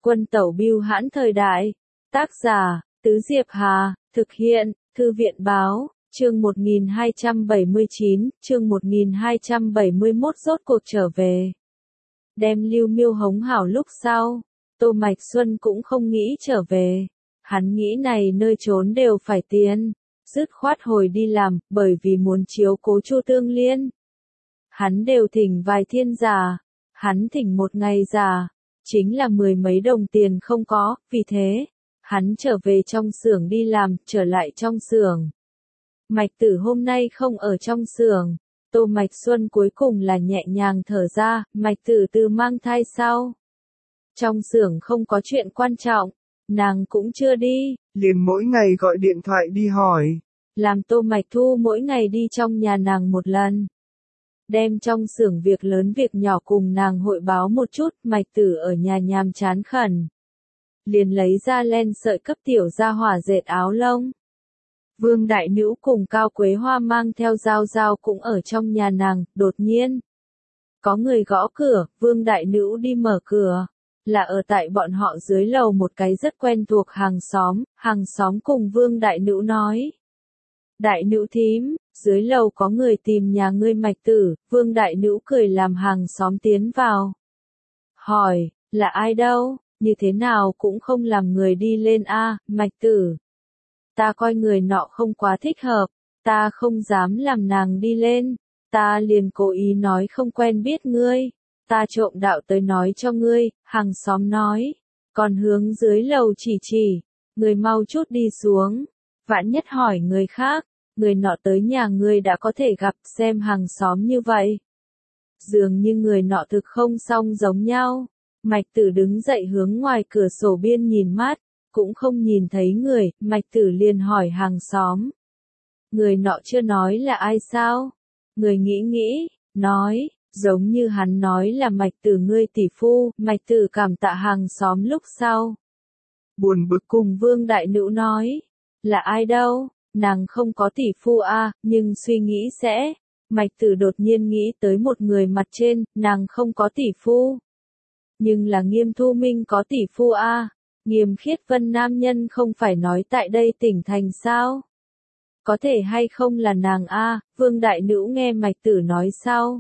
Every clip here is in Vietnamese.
Quân tẩu bưu hãn thời đại. Tác giả, Tứ Diệp Hà, thực hiện, Thư viện báo, chương 1279, chương 1271 rốt cuộc trở về. Đem Lưu Miêu hống hảo lúc sau, Tô Mạch Xuân cũng không nghĩ trở về. Hắn nghĩ này nơi trốn đều phải tiền, dứt khoát hồi đi làm, bởi vì muốn chiếu cố Chu Tương Liên. Hắn đều thỉnh vài thiên giả, hắn thỉnh một ngày giả, chính là 10 mấy đồng tiền không có, vì thế, hắn trở về trong xưởng đi làm, trở lại trong xưởng. Mạch Tử hôm nay không ở trong xưởng, Tô Mạch Xuân cuối cùng là nhẹ nhàng thở ra, Mạch Tử từ mang thai sau. Trong xưởng không có chuyện quan trọng, nàng cũng chưa đi, liền mỗi ngày gọi điện thoại đi hỏi. Làm Tô Mạch Thu mỗi ngày đi trong nhà nàng một lần. Đem trong xưởng việc lớn việc nhỏ cùng nàng hội báo một chút, Mạch Tử ở nhà nhàm chán khẩn. Liền lấy ra len sợi cấp tiểu gia hỏa dệt áo lông. Vương Đại Nữ cùng Cao Quế Hoa mang theo Giao Giao cũng ở trong nhà nàng, đột nhiên. Có người gõ cửa, Vương Đại Nữ đi mở cửa. Là ở tại bọn họ dưới lầu một cái rất quen thuộc hàng xóm cùng Vương Đại Nữ nói. Đại Nữ thím, dưới lầu có người tìm nhà ngươi Mạch Tử, Vương Đại Nữ cười làm hàng xóm tiến vào. Hỏi, là ai đâu, như thế nào cũng không làm người đi lên a, Mạch Tử. Ta coi người nọ không quá thích hợp, ta không dám làm nàng đi lên, ta liền cố ý nói không quen biết ngươi, ta trộm đạo tới nói cho ngươi, hàng xóm nói, còn hướng dưới lầu chỉ, người mau chút đi xuống, vạn nhất hỏi người khác, người nọ tới nhà ngươi đã có thể gặp xem hàng xóm như vậy. Dường như người nọ thực không xong giống nhau, Mạch Tử đứng dậy hướng ngoài cửa sổ biên nhìn mát, cũng không nhìn thấy người, Mạch Tử liền hỏi hàng xóm. Người nọ chưa nói là ai sao? Người nghĩ, nói, giống như hắn nói là Mạch Tử ngươi tỷ phu, Mạch Tử cảm tạ hàng xóm lúc sau. Buồn bực cùng Vương Đại Nữ nói, là ai đâu, nàng không có tỷ phu a, nhưng suy nghĩ sẽ. Mạch Tử đột nhiên nghĩ tới một người mặt trên, nàng không có tỷ phu. Nhưng là Nghiêm Thu Minh có tỷ phu a. Nghiêm Khiết Vân nam nhân không phải nói tại đây tỉnh thành sao? Có thể hay không là nàng a? Vương Đại Nữ nghe Mạch Tử nói sao?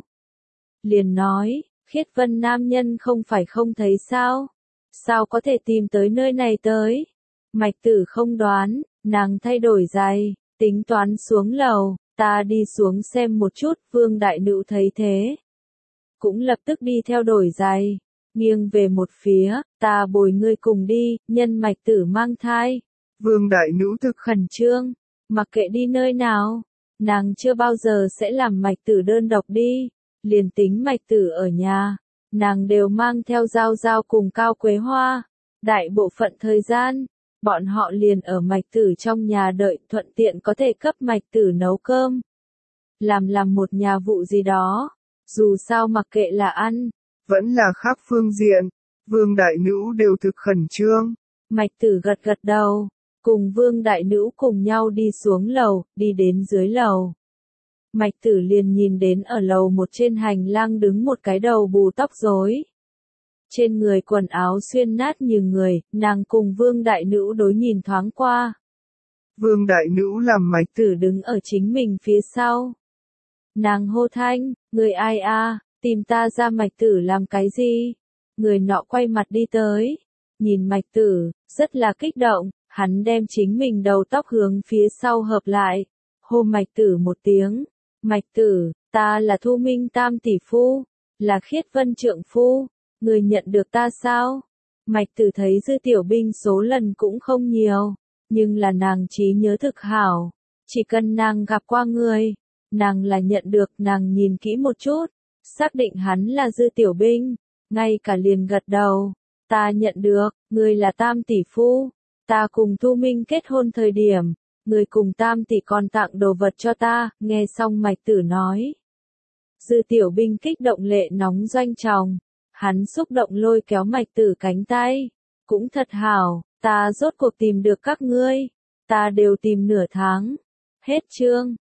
Liền nói, Khiết Vân nam nhân không phải không thấy sao? Sao có thể tìm tới nơi này tới? Mạch Tử không đoán, nàng thay đổi giày, tính toán xuống lầu, ta đi xuống xem một chút, Vương Đại Nữ thấy thế. Cũng lập tức đi theo đổi giày. Nghiêng về một phía, ta bồi ngươi cùng đi, nhân Mạch Tử mang thai. Vương Đại Nữ thực khẩn trương, mặc kệ đi nơi nào, nàng chưa bao giờ sẽ làm Mạch Tử đơn độc đi, liền tính Mạch Tử ở nhà, nàng đều mang theo Giao Giao cùng Cao Quế Hoa. Đại bộ phận thời gian, bọn họ liền ở Mạch Tử trong nhà đợi, thuận tiện có thể cấp Mạch Tử nấu cơm. Làm một nhà vụ gì đó, dù sao mặc kệ là ăn. Vẫn là khác phương diện, Vương Đại Nữ đều thực khẩn trương. Mạch Tử gật đầu, cùng Vương Đại Nữ cùng nhau đi xuống lầu, đi đến dưới lầu. Mạch Tử liền nhìn đến ở lầu một trên hành lang đứng một cái đầu bù tóc rối. Trên người quần áo xuyên nát như người, nàng cùng Vương Đại Nữ đối nhìn thoáng qua. Vương Đại Nữ làm Mạch Tử đứng ở chính mình phía sau. Nàng hô thanh, người ai a? Tìm ta ra Mạch Tử làm cái gì? Người nọ quay mặt đi tới, nhìn Mạch Tử, rất là kích động, hắn đem chính mình đầu tóc hướng phía sau hợp lại, hô Mạch Tử một tiếng, Mạch Tử, ta là Thu Minh tam tỷ phu, là Khiết Vân trượng phu, người nhận được ta sao? Mạch Tử thấy Dư Tiểu Binh số lần cũng không nhiều, nhưng là nàng trí nhớ thực hảo, chỉ cần nàng gặp qua người, nàng là nhận được, nàng nhìn kỹ một chút. Xác định hắn là Dư Tiểu Binh, ngay cả liền gật đầu, ta nhận được, người là tam tỷ phu, ta cùng Thu Minh kết hôn thời điểm, người cùng tam tỷ còn tặng đồ vật cho ta, nghe xong Mạch Tử nói. Dư Tiểu Binh kích động lệ nóng doanh tròng, hắn xúc động lôi kéo Mạch Tử cánh tay, cũng thật hảo, ta rốt cuộc tìm được các ngươi, ta đều tìm nửa tháng, hết chương.